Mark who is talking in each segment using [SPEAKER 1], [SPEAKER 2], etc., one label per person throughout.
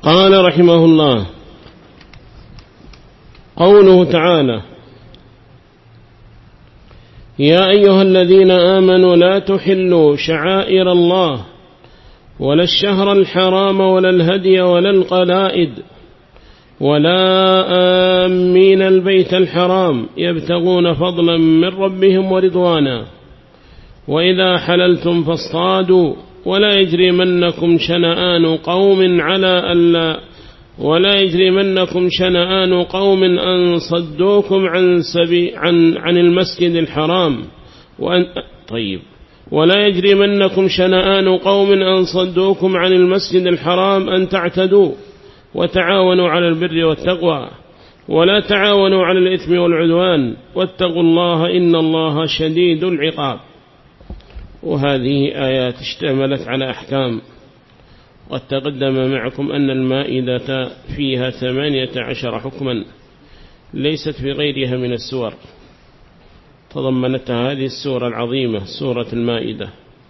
[SPEAKER 1] قال رحمه الله: قوله تعالى: يا أيها الذين آمنوا لا تحلوا شعائر الله ولا الشهر الحرام ولا الهدي ولا القلائد ولا آمين البيت الحرام يبتغون فضلا من ربهم ورضوانا وإذا حللتم فاصطادوا ولا يجرمنكم شنآن قوم أن صدوكم عن المسجد الحرام ولا يجرمنكم شنآن قوم أن صدوكم عن المسجد الحرام أن تعتدوا وتعاونوا على البر والتقوى ولا تعاونوا على الإثم والعدوان واتقوا الله إن الله شديد العقاب. وهذه آيات اشتملت على أحكام، قد تقدم معكم أن المائدة فيها 18 حكما ليست في غيرها من السور تضمنتها هذه السورة العظيمة سورة المائدة.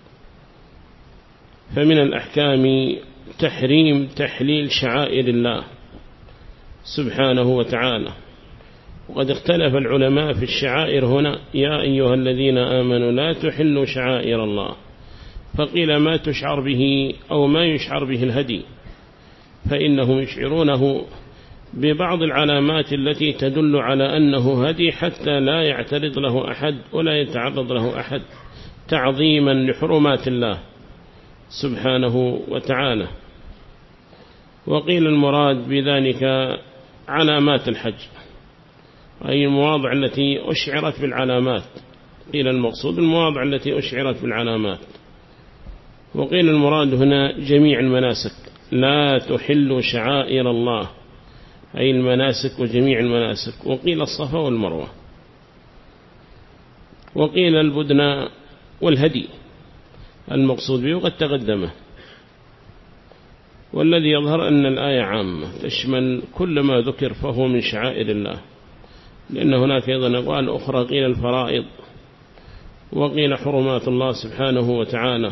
[SPEAKER 1] فمن الأحكام تحليل شعائر الله سبحانه وتعالى. وقد اختلف العلماء في الشعائر هنا: يا أيها الذين آمنوا لا تحلوا شعائر الله، فقيل ما تشعر به أو ما يشعر به الهدي، فإنهم يشعرونه ببعض العلامات التي تدل على أنه هدي حتى لا يعترض له أحد ولا يتعرض له أحد، تعظيما لحرمات الله سبحانه وتعالى. وقيل المراد بذلك علامات الحج، أي المواضع التي أشعرت بالعلامات، قيل المقصود المواضع التي أشعرت بالعلامات. وقيل المراد هنا جميع المناسك، لا تحل شعائر الله، أي المناسك وجميع المناسك. وقيل الصفا والمروة. وقيل البدن والهدي المقصود به وقد تقدمه. والذي يظهر أن الآية عامة تشمل كل ما ذكر فهو من شعائر الله، لأن هناك أيضا أقوال أخرى قيل الفرائض وقيل حرمات الله سبحانه وتعالى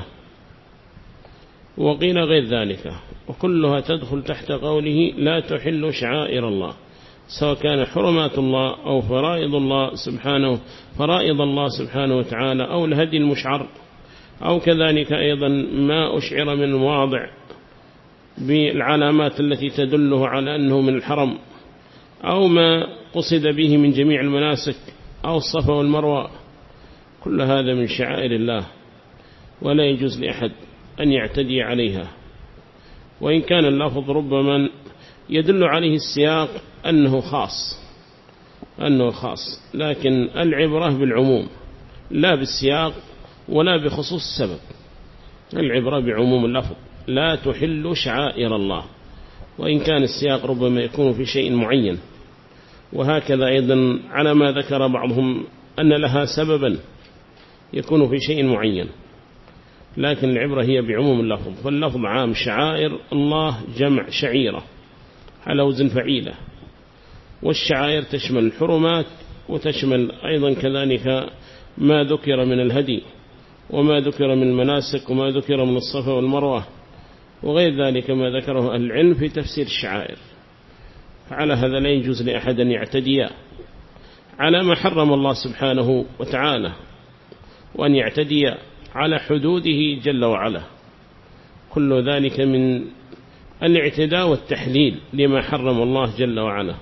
[SPEAKER 1] وقيل غير ذلك، وكلها تدخل تحت قوله لا تحل شعائر الله، سواء كان حرمات الله أو فرائض الله سبحانه وتعالى أو الهدي المشعر، أو كذلك أيضا ما أشعر من المواضع بالعلامات التي تدله على أنه من الحرم، أو ما قصد به من جميع المناسك، أو الصفا والمروة. كل هذا من شعائر الله ولا يجوز لأحد أن يعتدي عليها، وإن كان اللفظ ربما يدل عليه السياق أنه خاص، لكن العبرة بالعموم لا بالسياق ولا بخصوص السبب، العبرة بعموم اللفظ لا تحل شعائر الله، وإن كان السياق ربما يكون في شيء معين. وهكذا أيضا على ما ذكر بعضهم أن لها سببا يكون في شيء معين، لكن العبرة هي بعموم اللفظ، فاللفظ عام. شعائر الله جمع شعيرة على وزن فعيلة، والشعائر تشمل الحرمات وتشمل أيضا كذلك ما ذكر من الهدي وما ذكر من المناسك وما ذكر من الصفا والمروة وغير ذلك ما ذكره أهل العلم في تفسير الشعائر. فعلى هذا لا يجوز لأحد أن يعتدي على ما حرم الله سبحانه وتعالى، وأن يعتدي على حدوده جل وعلا، كل ذلك من الاعتداء والتحليل لما حرم الله جل وعلا.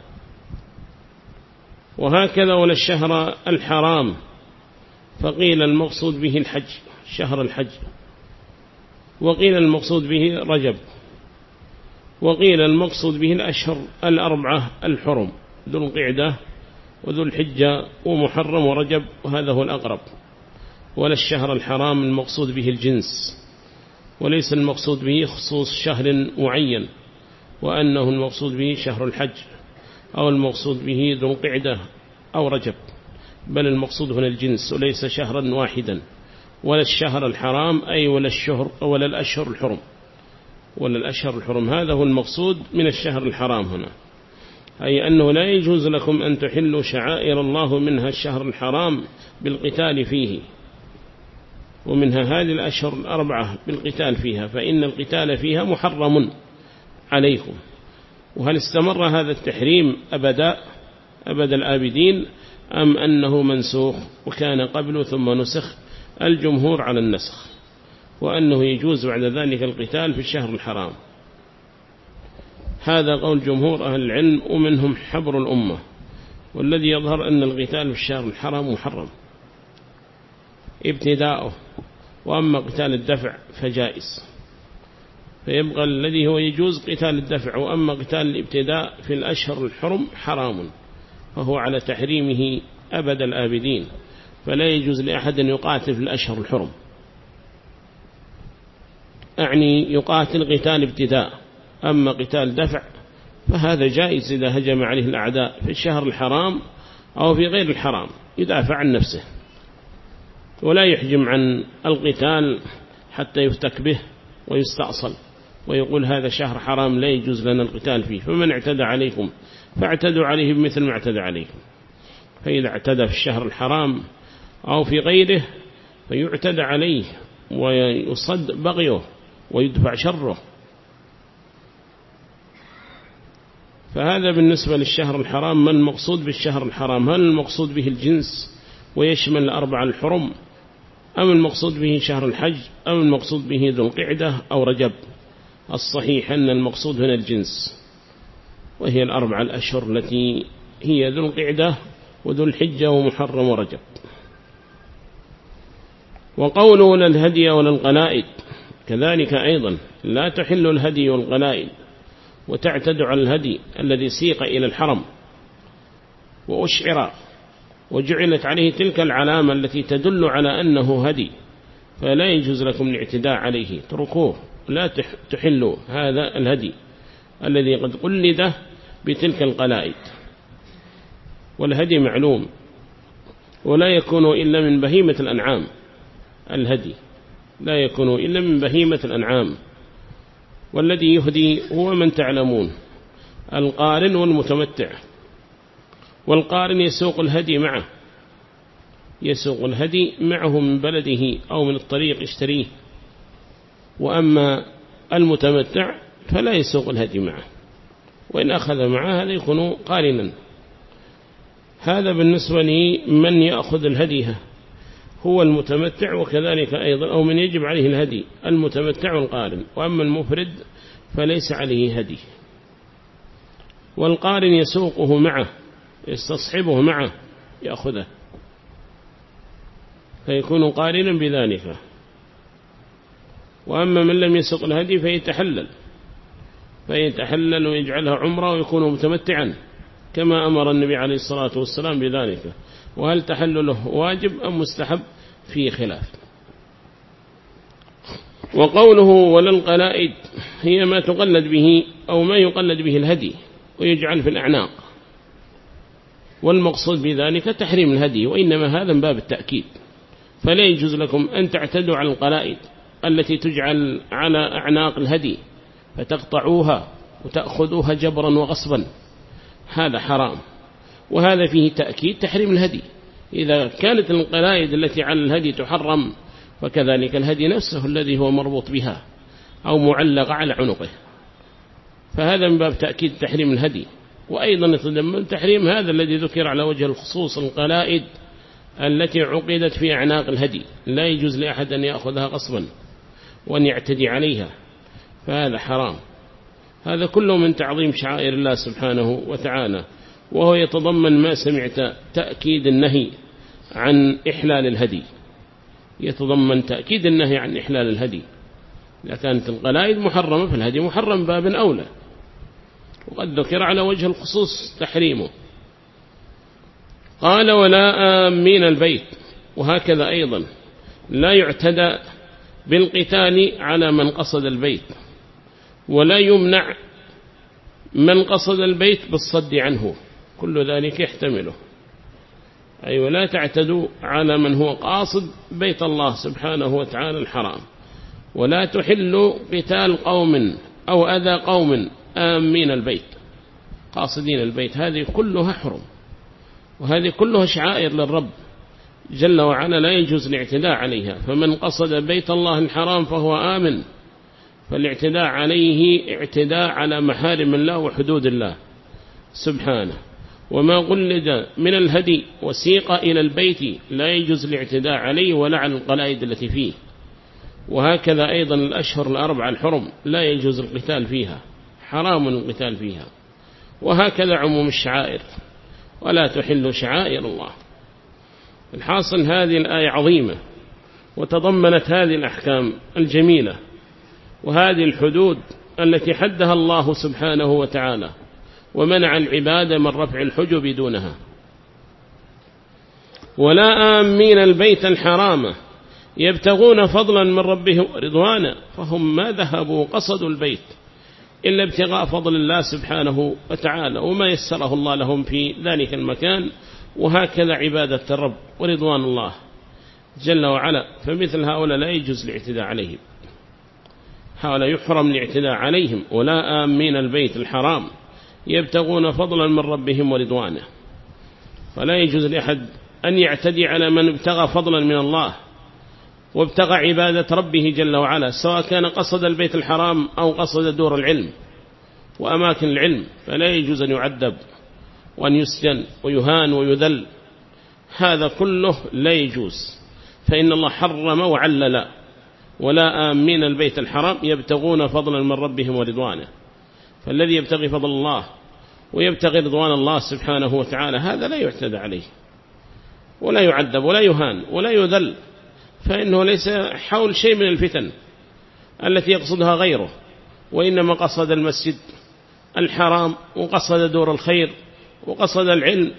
[SPEAKER 1] وهكذا ولا الشهر الحرام، فقيل المقصود به الحج، شهر الحج، وقيل المقصود به رجب، وقيل المقصود به الأشهر الأربعة الحرم، ذو القعدة وذو الحجة ومحرم ورجب، وهذا هو الأقرب. ولا الشهر الحرام المقصود به الجنس، وليس المقصود به خصوص شهر معين وأنه المقصود به شهر الحج أو المقصود به ذو القعدة أو رجب، بل المقصود هنا الجنس وليس شهرا واحدا. ولا الشهر الحرام أي ولا الأشهر الحرم، هذا هو المقصود من الشهر الحرام هنا، أي أنه لا يجوز لكم أن تحلوا شعائر الله منها الشهر الحرام بالقتال فيه، ومنها هذه الأشهر الأربعة بالقتال فيها، فإن القتال فيها محرم عليكم وهل استمر هذا التحريم أبد الآبدين أم أنه منسوخ وكان قبله ثم نسخ؟ الجمهور على النسخ، وأنه يجوز بعد ذلك القتال في الشهر الحرام. هذا قول جمهور أهل العلم ومنهم حبر الأمة، والذي يظهر أن القتال في الشهر الحرام محرم ابتداؤه، وأما قتال الدفع فجائز، فيبقى الذي هو يجوز قتال الدفع، وأما قتال الابتداء في الأشهر الحرم حرام، فهو على تحريمه أبد الآبدين، فلا يجوز لأحد أن يقاتل في الأشهر الحرم، أعني يقاتل قتال ابتداء. أما قتال دفع فهذا جائز إذا هجم عليه الأعداء في الشهر الحرام أو في غير الحرام، يدافع عن نفسه ولا يحجم عن القتال حتى يفتك به ويستأصل ويقول هذا شهر حرام لا يجوز لنا القتال فيه، فمن اعتدى عليكم فاعتدوا عليه بمثل ما اعتدى عليكم. فإذا اعتدى في الشهر الحرام أو في غيره فيعتدى عليه ويصد بغيه ويدفع شره. فهذا بالنسبة للشهر الحرام. ما المقصود بالشهر الحرام؟ هل المقصود به الجنس ويشمل الأربع الحرم، أم المقصود به شهر الحج، أم المقصود به ذو القعدة أو رجب؟ الصحيح أن المقصود هنا الجنس، وهي الأربع الأشهر التي هي ذو القعدة وذو الحجة ومحرم ورجب. وقوله ولا الهدي ولا القلائد كذلك أيضا، لا تحل الهدي والقلائد، وتعتد على الهدي الذي سيق إلى الحرم وأشعر وجعلت عليه تلك العلامة التي تدل على أنه هدي، فلا يجوز لكم الاعتداء عليه، تركوه، لا تحلوا هذا الهدي الذي قد قلد بتلك القلائد. والهدي معلوم ولا يكون إلا من بهيمة الأنعام، الهدي لا يكون إلا من بهيمة الأنعام، والذي يهدي هو من تعلمون، القارن والمتمتع. والقارن يسوق الهدي معه، يسوق الهدي معه من بلده أو من الطريق يشتريه، وأما المتمتع فلا يسوق الهدي معه، وإن أخذ معه هذا يكون قارنا. هذا بالنسبة لمن يأخذ الهدي هو المتمتع، وكذلك أيضا أو من يجب عليه الهدي المتمتع والقارن. وأما المفرد فليس عليه هدي. والقارن يسوقه معه، يستصحبه معه، يأخذه، فيكون قارنا بذلك. وأما من لم يسوق الهدي فيتحلل ويجعلها عمره ويكون متمتعا كما أمر النبي عليه الصلاة والسلام بذلك. وهل تحلله واجب أم مستحب؟ فيه خلاف. وقوله ولا القلائد هي ما تقلد به أو ما يقلد به الهدي ويجعل في الأعناق، والمقصود بذلك تحريم الهدي، وإنما هذا من باب التأكيد. فلا يجوز لكم أن تعتدوا على القلائد التي تجعل على أعناق الهدي فتقطعوها وتأخذوها جبرا وغصبا، هذا حرام، وهذا فيه تأكيد تحريم الهدي. إذا كانت القلائد التي على الهدي تحرم، فكذلك الهدي نفسه الذي هو مربوط بها أو معلق على عنقه، فهذا من باب تأكيد تحريم الهدي. وأيضا يتضمن تحريم هذا الذي ذكر على وجه الخصوص، القلائد التي عقدت في أعناق الهدي لا يجوز لأحد أن يأخذها غصبا وأن يعتدي عليها، فهذا حرام. هذا كله من تعظيم شعائر الله سبحانه وتعالى، وهو يتضمن ما سمعت تأكيد النهي عن إحلال الهدي، يتضمن تأكيد النهي عن إحلال الهدي. إذا كانت القلائد محرمة فالهدي محرم باب أولى، وقد ذكر على وجه الخصوص تحريمه. قال ولا آمين البيت، وهكذا أيضا لا يعتدى بالقتال على من قصد البيت، ولا يمنع من قصد البيت بالصد عنه، كل ذلك يحتمله. أي ولا تعتدوا على من هو قاصد بيت الله سبحانه وتعالى الحرام، ولا تحلوا قتال قوم أو أذى قوم آمين البيت، قاصدين البيت، هذه كلها حرم، وهذه كلها شعائر للرب جل وعلا لا يجوز الاعتداء عليها. فمن قصد بيت الله الحرام فهو آمن، فالاعتداء عليه اعتداء على محارم الله وحدود الله سبحانه. وما قلد من الهدي وسيق إلى البيت لا يجوز الاعتداء عليه ولا على القلائد التي فيه. وهكذا أيضا الأشهر الأربعة الحرم لا يجوز القتال فيها، حرام القتال فيها. وهكذا عموم الشعائر، ولا تحل شعائر الله. الحاصل هذه الآية عظيمة، وتضمنت هذه الأحكام الجميلة وهذه الحدود التي حدها الله سبحانه وتعالى، ومنع العبادة من رفع الحجب دونها. ولا آمين البيت الحرام يبتغون فضلا من ربهم رضوانا، فهم ما ذهبوا قصدوا البيت إلا ابتغاء فضل الله سبحانه وتعالى وما يسره الله لهم في ذلك المكان. وهكذا عبادة الرب ورضوان الله جل وعلا. فمثل هؤلاء لا يجوز الاعتداء عليهم، هؤلاء يحرم الاعتداء عليهم. ولا آمين البيت الحرام يبتغون فضلا من ربهم ورضوانه، فلا يجوز لأحد أن يعتدي على من ابتغى فضلا من الله وابتغى عبادة ربه جل وعلا، سواء كان قصد البيت الحرام أو قصد دور العلم وأماكن العلم، فلا يجوز أن يعذب وأن يسجن ويهان ويذل. هذا كله لا يجوز، فإن الله حرم وعلل. ولا آمين البيت الحرام يبتغون فضلا من ربهم ورضوانه، فالذي يبتغي فضل الله ويبتغي رضوان الله سبحانه وتعالى هذا لا يعتدى عليه ولا يعذب ولا يهان ولا يذل، فإنه ليس حول شيء من الفتن التي يقصدها غيره، وإنما قصد المسجد الحرام وقصد دور الخير وقصد العلم،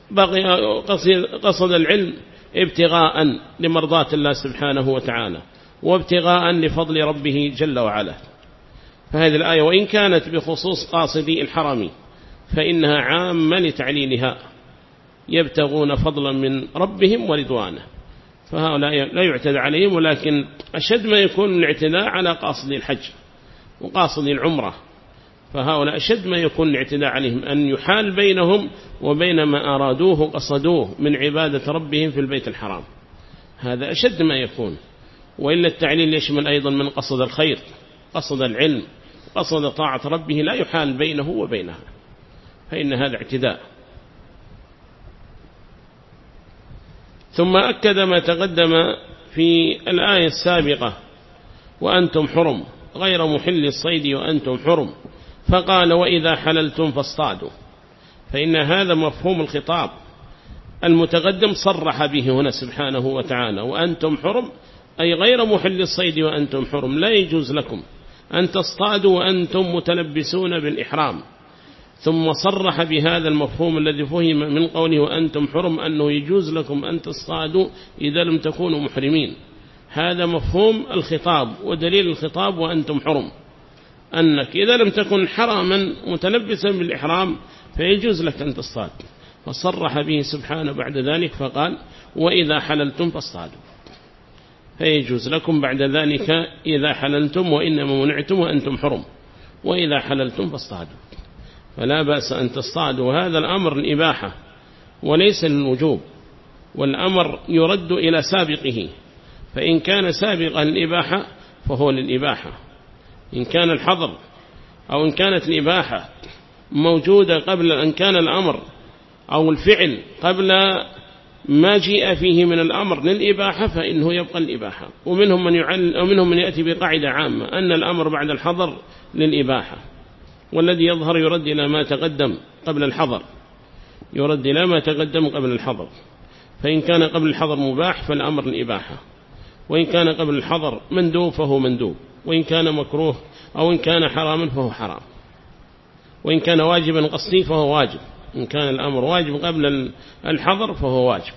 [SPEAKER 1] قصد العلم ابتغاء لمرضات الله سبحانه وتعالى وابتغاء لفضل ربه جل وعلا. فهذه الآية وإن كانت بخصوص قاصدي الحرم فإنها عامة لتعليلها، يبتغون فضلا من ربهم ورضوانه، فهؤلاء لا يعتدى عليهم. ولكن أشد ما يكون الاعتداء على قاصدي الحج وقاصدي العمرة، فهؤلاء أشد ما يكون الاعتداء عليهم، أن يحال بينهم وبين ما أرادوه قصدوه من عبادة ربهم في البيت الحرام، هذا أشد ما يكون. وإلا التعليل يشمل أيضا من قصد الخير قصد العلم قصد طاعة ربه لا يحال بينه وبينها، فإن هذا اعتداء. ثم أكد ما تقدم في الآية السابقة وأنتم حرم غير محل الصيد وأنتم حرم، فقال وإذا حللتم فاصطادوا، فإن هذا مفهوم الخطاب المتقدم صرح به هنا سبحانه وتعالى، وأنتم حرم أي غير محل الصيد وأنتم حرم، لا يجوز لكم أن تصطادوا وأنتم متلبسون بالإحرام. ثم صرح بهذا المفهوم الذي فهم من قوله وأنتم حرم أنه يجوز لكم أن تصطادوا إذا لم تكونوا محرمين. هذا مفهوم الخطاب ودليل الخطاب وأنتم حرم، أنك إذا لم تكن حراما متلبسا بالإحرام فيجوز لك أن تصطاد، فصرح به سبحانه بعد ذلك فقال وإذا حللتم فاصطادوا، فيجوز لكم بعد ذلك إذا حللتم، وإنما منعتم وأنتم حرم، وإذا حللتم فاصطادوا، فلا بأس أن تصطادوا. وهذا الأمر الإباحة وليس للوجوب، والأمر يرد إلى سابقه، فإن كان سابقا الإباحة فهو للإباحة، إن كان الحظر أو إن كانت الإباحة موجودة قبل أن كان الأمر أو الفعل قبل ما جاء فيه من الأمر للإباحة فإنه يبقى الإباحة. ومنهم من يأتي بقاعدة عامة أن الأمر بعد الحظر للإباحة، والذي يظهر يرد إلى ما تقدم قبل الحظر، يرد إلى ما تقدم قبل الحظر، فإن كان قبل الحظر مباح فالأمر الإباحة، وإن كان قبل الحظر مندوب فهو مندوب، وإن كان مكروه أو إن كان حراما فهو حرام، وإن كان واجبا قصدي فهو واجب، إن كان الأمر واجب قبل الحظر فهو واجب.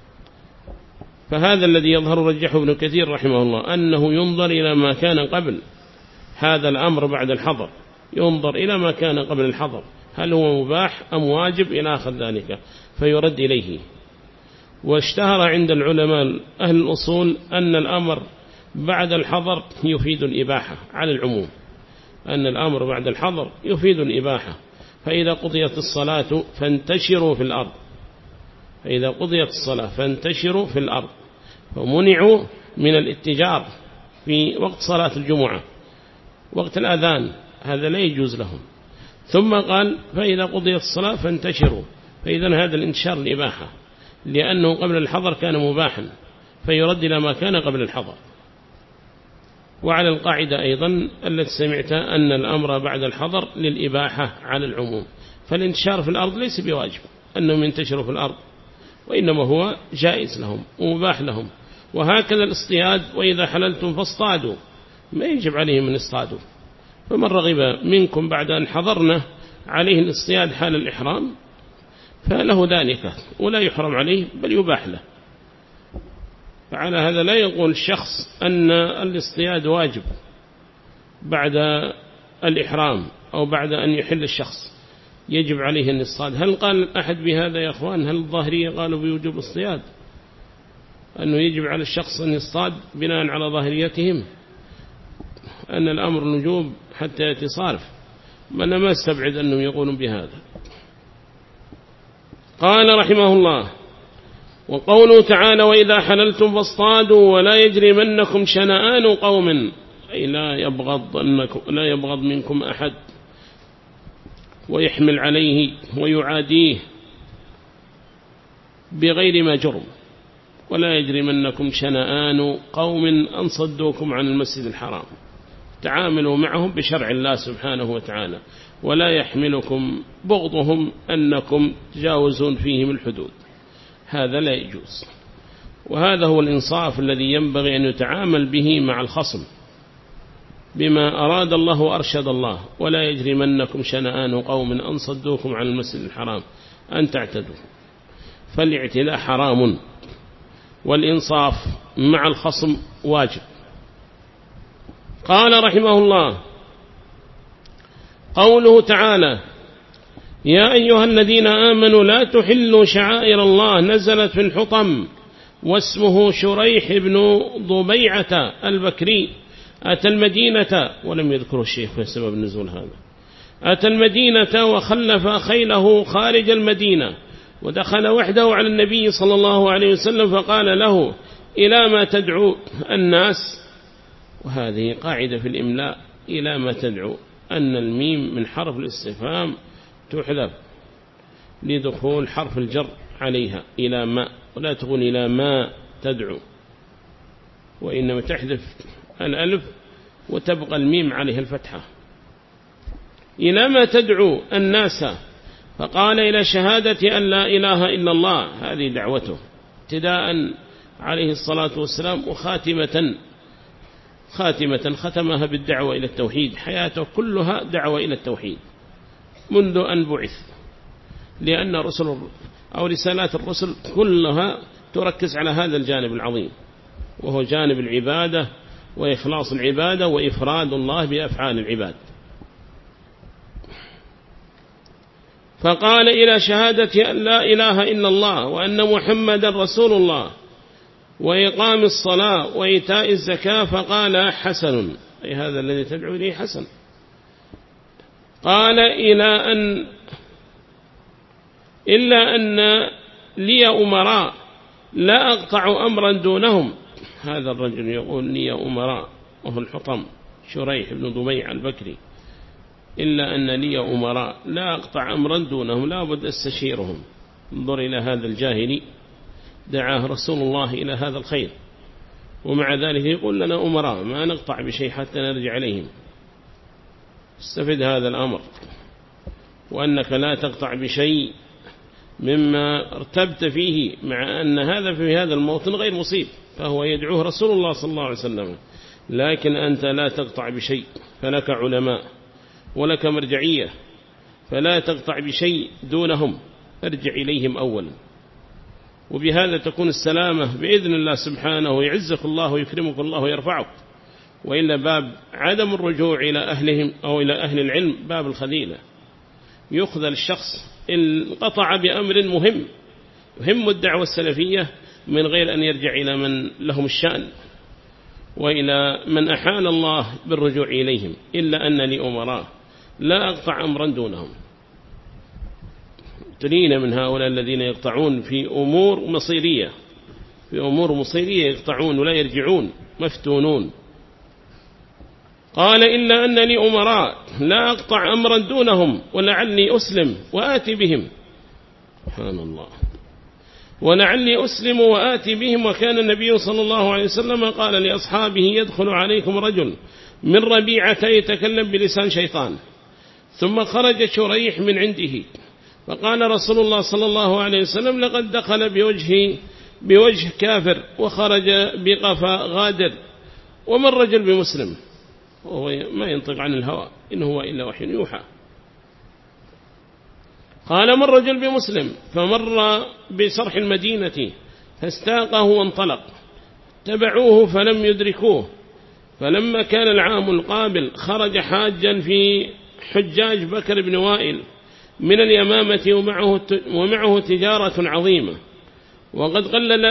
[SPEAKER 1] فهذا الذي يظهر رجحه ابن كثير رحمه الله أنه ينظر إلى ما كان قبل هذا الأمر بعد الحظر، ينظر إلى ما كان قبل الحظر هل هو مباح أم واجب إلى آخر ذلك فيرد إليه. واشتهر عند العلماء أهل الأصول أن الأمر بعد الحظر يفيد الإباحة على العموم، أن الأمر بعد الحظر يفيد الإباحة. فإذا قضيت الصلاة فانتشروا في الأرض، فإذا قضيت الصلاة فانتشروا في الأرض، فمنعوا من الاتجار في وقت صلاة الجمعة، وقت الأذان هذا لا يجوز لهم. ثم قال فإذا قضيت الصلاة فانتشروا، فإذا هذا الانتشار الإباحة، لأنه قبل الحظر كان مباحا فيرد إلى ما كان قبل الحظر. وعلى القاعدة أيضا التي سمعت أن الأمر بعد الحظر للإباحة على العموم، فالانتشار في الأرض ليس بواجب أنهم ينتشروا في الأرض، وإنما هو جائز لهم ومباح لهم. وهكذا الاصطياد، وإذا حللتم فاصطادوا، ما يجب عليهم أن يصطادوا. فمن رغب منكم بعد أن حضرنا عليه الاصطياد حال الإحرام فله ذلك، ولا يحرم عليه بل يباح له. فعلى هذا لا يقول الشخص أن الاصطياد واجب بعد الإحرام أو بعد أن يحل الشخص يجب عليه أن يصطاد. هل قال أحد بهذا يا أخوان؟ هل الظاهرية قالوا بوجوب الاصطياد أنه يجب على الشخص أن يصطاد بناء على ظاهريتهم أن الأمر نجوب حتى يتصارف؟ من ما استبعد أنهم يقولون بهذا. قال رحمه الله: وقوله تعالى: وإذا حللتم فاصطادوا ولا يجرمنكم شنآن قوم، أي لا يبغض منكم أحد ويحمل عليه ويعاديه بغير ما جرم. ولا يجرمنكم شنآن قوم أن صدوكم عن المسجد الحرام، تعاملوا معهم بشرع الله سبحانه وتعالى، ولا يحملكم بغضهم أنكم تجاوزون فيهم الحدود، هذا لا يجوز. وهذا هو الإنصاف الذي ينبغي أن يتعامل به مع الخصم بما أراد الله وأرشد الله. ولا يجرمنكم شنآن قوم أن صدوكم عن المسجد الحرام أن تعتدوا، فالاعتداء حرام، والإنصاف مع الخصم واجب. قال رحمه الله: قوله تعالى: يا أيها الذين آمنوا لا تحلوا شعائر الله نزلت في الحطم، واسمه شريح بن ضبيعة البكري، أتى المدينة، ولم يذكره الشيخ في سبب النزول هذا، أتى المدينة وخلف خيله خارج المدينة، ودخل وحده على النبي صلى الله عليه وسلم فقال له: إلى ما تدعو الناس؟ وهذه قاعدة في الإملاء: إلى ما تدعو، أن الميم من حرف الاستفهام تحذف لدخول حرف الجر عليها، إلى ما، ولا تقول إلى ما تدعو، وإنما تحذف الألف وتبقى الميم عليه الفتحة. إلى ما تدعو الناس؟ فقال: إلى شهادة أن لا إله إلا الله. هذه دعوته ابتداء عليه الصلاة والسلام، وخاتمة ختمها بالدعوة إلى التوحيد. حياته كلها دعوة إلى التوحيد منذ أن بعث، لأن رسالات الرسل كلها تركز على هذا الجانب العظيم، وهو جانب العبادة وإخلاص العبادة وإفراد الله بأفعال العباد. فقال: إلى شهادة أن لا إله إلا الله وأن محمد رسول الله وإقام الصلاة وإيتاء الزكاة. فقال: حسن، أي هذا الذي تدعو إليه حسن. قال: إلا أن لي أمراء لا أقطع أمرا دونهم. هذا الرجل يقول: لي أمراء، وهو الحطم شريح بن ضبيع البكري. إلا أن لي أمراء لا أقطع أمرا دونهم، لا بد أستشيرهم. انظر إلى هذا الجاهلي، دعاه رسول الله إلى هذا الخير، ومع ذلك يقول لنا أمراء ما نقطع بشيء حتى نرجع عليهم. استفد هذا الأمر، وأنك لا تقطع بشيء مما ارتبت فيه، مع أن هذا في هذا الموطن غير مصيب، فهو يدعوه رسول الله صلى الله عليه وسلم، لكن أنت لا تقطع بشيء، فلك علماء ولك مرجعية، فلا تقطع بشيء دونهم، ارجع إليهم أولا، وبهذا تكون السلامة بإذن الله سبحانه، ويعزك الله ويكرمك الله ويرفعك. وإلا باب عدم الرجوع إلى أهلهم أو إلى أهل العلم باب الخذيلة، يخذل الشخص إن قطع بأمر مهم يهم الدعوة السلفية من غير أن يرجع إلى من لهم الشأن وإلى من أحال الله بالرجوع إليهم. إلا أن لي أمراء لا أقطع أمرا دونهم. ترين من هؤلاء الذين يقطعون في أمور مصيرية، يقطعون ولا يرجعون، مفتونون. قال إلا أن لي أمراء لا أقطع أمرا دونهم ولعلي أسلم وآتي بهم. سبحان الله. ولعلي أسلم وآتي بهم. وكان النبي صلى الله عليه وسلم قال لأصحابه يدخل عليكم رجل من ربيعة يتكلم بلسان شيطان. ثم خرج شريح من عنده فقال رسول الله صلى الله عليه وسلم لقد دخل بوجه كافر وخرج بقفا غادر. وما الرجل بمسلم، وهو ما ينطق عن الهوى إن هو إلا وحي يوحى. قال ما الرجل بمسلم، فمر بصرح المدينة فاستاقه وانطلق. تبعوه فلم يدركوه. فلما كان العام القابل خرج حاجا في حجاج بكر بن وائل من اليمامة ومعه تجارة عظيمة وقد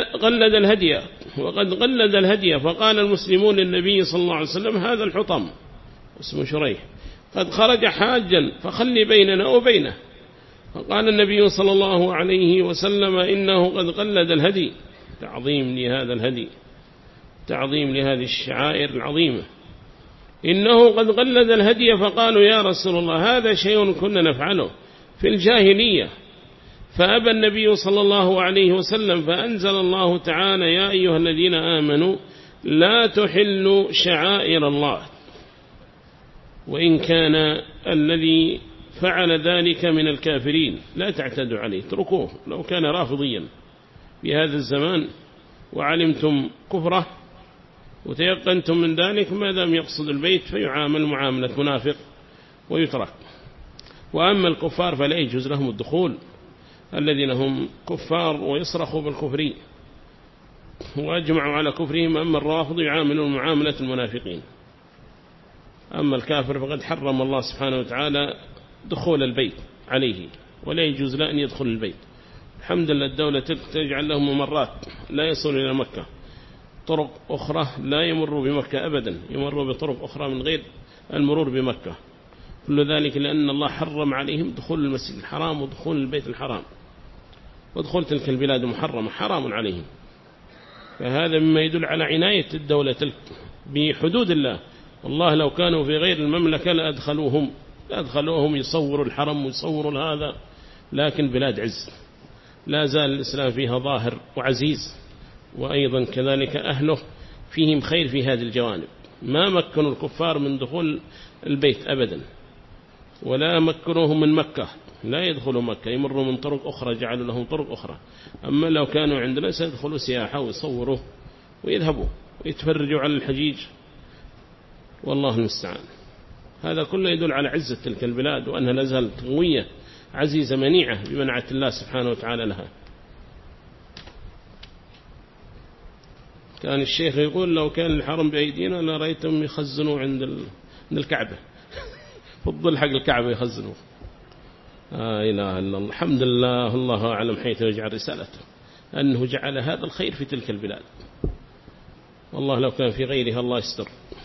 [SPEAKER 1] قلد الهدي. فقال المسلمون للنبي صلى الله عليه وسلم هذا الحطم اسمه شريح قد خرج حاجا فخلي بيننا وبينه. فقال النبي صلى الله عليه وسلم إنه قد قلد الهدي، تعظيم لهذا الهدي، تعظيم لهذه الشعائر العظيمة. إنه قد قلد الهدي. فقالوا يا رسول الله هذا شيء كنا نفعله في الجاهلية. فأبى النبي صلى الله عليه وسلم فأنزل الله تعالى يا أيها الذين آمنوا لا تحلوا شعائر الله. وإن كان الذي فعل ذلك من الكافرين لا تعتدوا عليه، اتركوه لو كان رافضيا في هذا الزمان وعلمتم كفره وتيقنتم من ذلك ما دام يقصد البيت فيعامل معاملة منافق ويترك. وأما الكفار فلا يجوز لهم الدخول، الذين هم كفار ويصرخوا بالكفر وأجمعوا على كفرهم. أما الرافض يعاملون معاملة المنافقين. أما الكافر فقد حرم الله سبحانه وتعالى دخول البيت عليه ولا يجوز له أن يدخل البيت. الحمد لله الدولة تجعل لهم ممرات لا يصل إلى مكة، طرق أخرى لا يمر بمكة أبدا، يمر بطرق أخرى من غير المرور بمكة. كل ذلك لأن الله حرم عليهم دخول المسجد الحرام ودخول البيت الحرام، ودخول تلك البلاد محرمة حرام عليهم. فهذا مما يدل على عناية الدولة بحدود الله. والله لو كانوا في غير المملكة لأدخلوهم يصوروا الحرم ويصوروا هذا. لكن بلاد عز لا زال الإسلام فيها ظاهر وعزيز، وأيضا كذلك أهله فيهم خير في هذه الجوانب. ما مكنوا الكفار من دخول البيت أبدا، ولا مكنوهم من مكة، لا يدخلوا مكة، يمروا من طرق أخرى، جعلوا لهم طرق أخرى. أما لو كانوا عندنا سيدخلوا سياحة ويصوروا ويذهبوا ويتفرجوا على الحجيج، والله المستعان. هذا كله يدل على عزة تلك البلاد وأنها لازالت قوية عزيزة منيعة بمنعة الله سبحانه وتعالى لها. كان الشيخ يقول لو كان الحرم بأيدينا لرأيتهم يخزنوا عند الكعبة في الظل حق الكعبة يخزنوا. إله إلا الله. الحمد لله، الله أعلم حيث يجعل رسالته، أنه جعل هذا الخير في تلك البلاد. والله لو كان في غيرها الله يستر.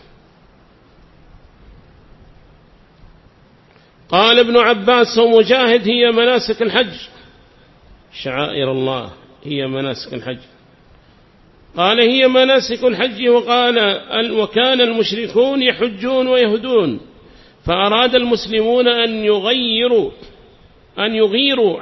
[SPEAKER 1] قال ابن عباس ومجاهد هي مناسك الحج، شعائر الله هي مناسك الحج. قال هي مناسك الحج. وكان المشركون يحجون ويهدون، فأراد المسلمون أن يغيروا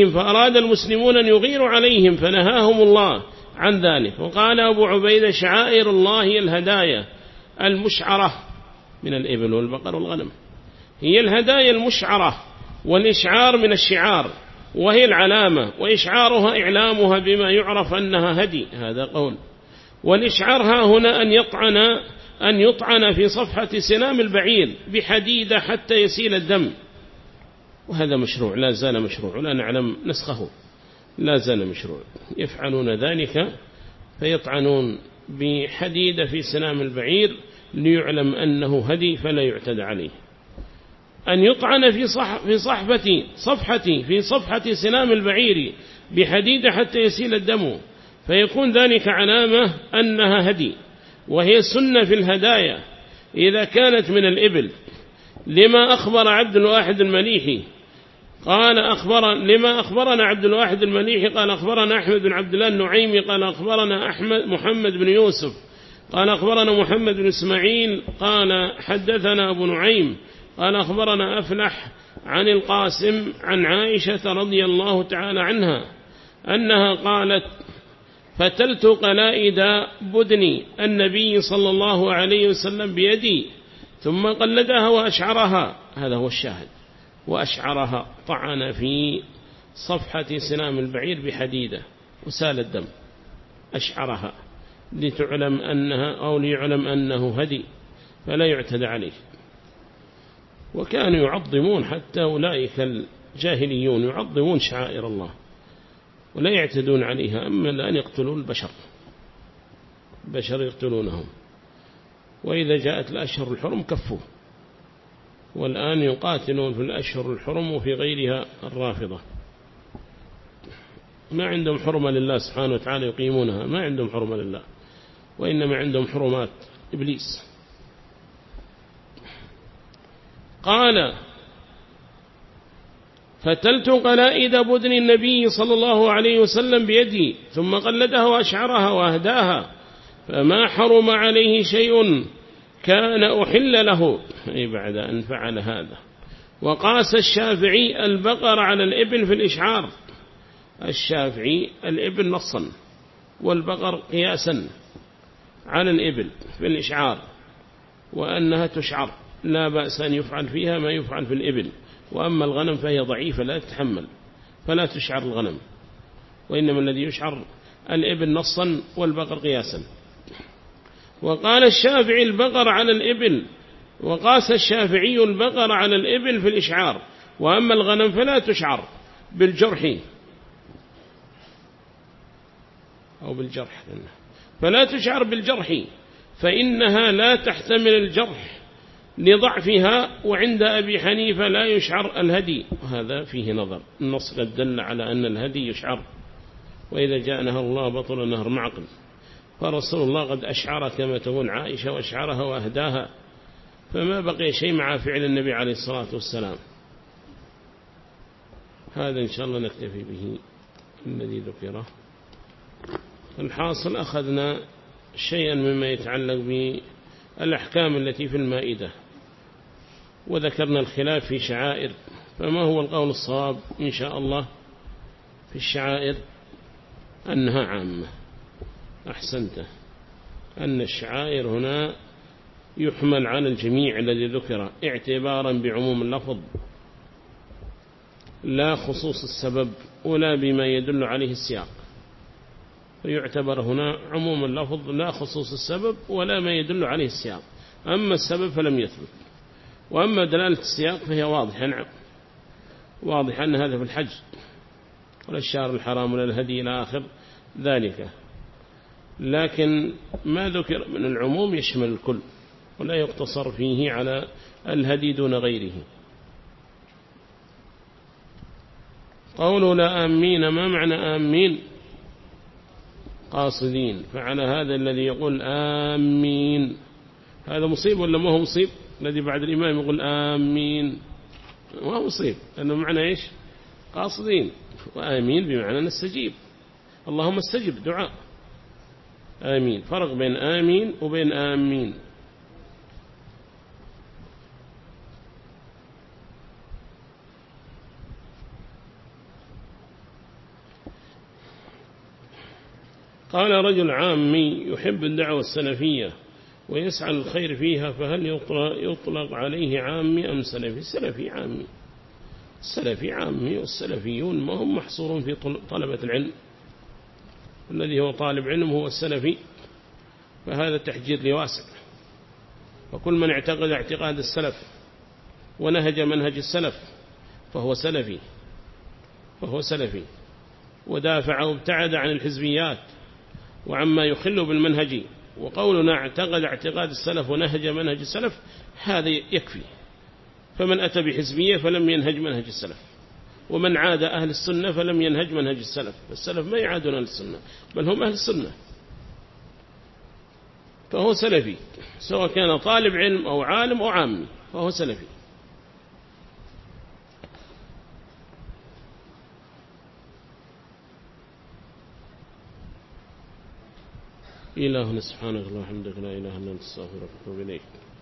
[SPEAKER 1] عليهم فنهاهم الله عن ذلك. وقال أبو عبيدة شعائر الله هي الهدايا المشعرة من الإبل والبقر والغنم، هي الهدايا المشعرة، والإشعار من الشعار وهي العلامة، وإشعارها إعلامها بما يعرف أنها هدي، هذا قول. والإشعار ها هنا أن يطعن في صفحة سنام البعير بحديدة حتى يسيل الدم، وهذا مشروع لا زال مشروع، ولا نعلم نسخه، لا زال مشروع. يفعلون ذلك فيطعنون بحديدة في سنام البعير ليعلم أنه هدي فلا يعتد عليه. أن يطعن في صفحة سنام البعير بحديدة حتى يسيل الدم، فيكون ذلك علامة أنها هدي، وهي سنة في الهدايا إذا كانت من الإبل. لما أخبر عبد الواحد المليحي قال لما أخبرنا عبد الواحد المليحي قال أخبرنا أحمد بن عبد الله النعيمي قال أخبرنا محمد بن يوسف قال أخبرنا محمد بن إسماعيل قال حدثنا أبو نعيم قال أخبرنا أفلح عن القاسم عن عائشة رضي الله تعالى عنها أنها قالت فتلت قلائد بدن النبي صلى الله عليه وسلم بيدي ثم قلدها وأشعرها، هذا هو الشاهد، وأشعرها، طعن في صفحة سنام البعير بحديدة وسال الدم، أشعرها لتعلم أنها أو ليعلم أنه هدي فلا يعتدى عليه. وكانوا يعظمون حتى أولئك الجاهليون يعظمون شعائر الله ولا يعتدون عليها، أما الآن يقتلون البشر يقتلونهم، وإذا جاءت الأشهر الحرم كفوه، والآن يقاتلون في الأشهر الحرم وفي غيرها الرافضة، ما عندهم حرمة لله سبحانه وتعالى يقيمونها، ما عندهم حرمة لله، وإنما عندهم حرمات إبليس. قال فتلت قلائد بدن النبي صلى الله عليه وسلم بيدي ثم قلدها وأشعرها وأهداها فما حرم عليه شيء كان أحل له، أي بعد أن فعل هذا. وقاس الشافعي البقر على الإبل في الإشعار، الشافعي الإبل نصا والبقر قياسا على الإبل في الإشعار، وأنها تشعر لا بأس أن يفعل فيها ما يفعل في الإبل، وأما الغنم فهي ضعيفة لا تتحمل فلا تشعر الغنم، وإنما الذي يشعر الإبل نصا والبقر قياسا. وقال الشافعي البقر على الإبل، وقاس الشافعي البقر على الإبل في الإشعار، وأما الغنم فلا تشعر بالجرح أو بالجرح، فلا تشعر بالجرح فإنها لا تحتمل الجرح لضعفها، وعند أبي حنيفة لا يشعر الهدي، وهذا فيه نظر، النص قد دل على أن الهدي يشعر، وإذا جاء نهر الله بطل نهر معقل، فرسول الله قد أشعر كما تقول عائشة وأشعرها وأهداها، فما بقي شيء مع فعل النبي عليه الصلاة والسلام. هذا إن شاء الله نكتفي به الذي ذكره. الحاصل أخذنا شيئا مما يتعلق بالأحكام التي في المائدة، وذكرنا الخلاف في شعائر، فما هو القول الصواب إن شاء الله في الشعائر؟ أنها عامة. أحسنت، أن الشعائر هنا يحمل على الجميع الذي ذكر اعتبارا بعموم اللفظ لا خصوص السبب ولا بما يدل عليه السياق، فيعتبر هنا عموم اللفظ لا خصوص السبب ولا ما يدل عليه السياق، أما السبب فلم يثبت، وأما دلالة السياق فهي واضحة، نعم واضح أن هذا في الحج ولا الشهر الحرام ولا الهدي إلى آخر ذلك، لكن ما ذكر من العموم يشمل الكل ولا يقتصر فيه على الهدي دون غيره. قولوا لا آمين، ما معنى آمين؟ قاصدين، فعلى هذا الذي يقول آمين هذا مصيب ولا ما هو مصيب؟ الذي بعد الإمام يقول آمين ما هو مصيب، لأنه معنى إيش؟ قاصدين، وآمين بمعنى نستجيب، اللهم استجب دعاء. آمين، فرق بين آمين وبين آمين. قال رجل عامي يحب الدعوة السلفية ويسعى الخير فيها، فهل يطلق عليه عامي أم سلفي؟ سلفي عامي، السلفي عامي، والسلفيون ما هم محصورون في طلبة العلم، الذي هو طالب علم هو السلفي، فهذا تحجير لواسع، وكل من اعتقد اعتقاد السلف ونهج منهج السلف فهو سلفي، ودافع وابتعد عن الحزبيات وعما يخل بالمنهج، وقولنا اعتقد اعتقاد السلف ونهج منهج السلف هذا يكفي، فمن أتى بحزبية فلم ينهج منهج السلف، ومن عاد أهل السنة فلم ينهج منهج السلف، السلف ما يعادون أهل السنة بل هم أهل السنة، فهو سلفي سواء كان طالب علم أو عالم أو عامي فهو سلفي. إلهنا سبحانك اللهم وبحمدك لا إله إلا أنت استغفرك وأتوب إليك.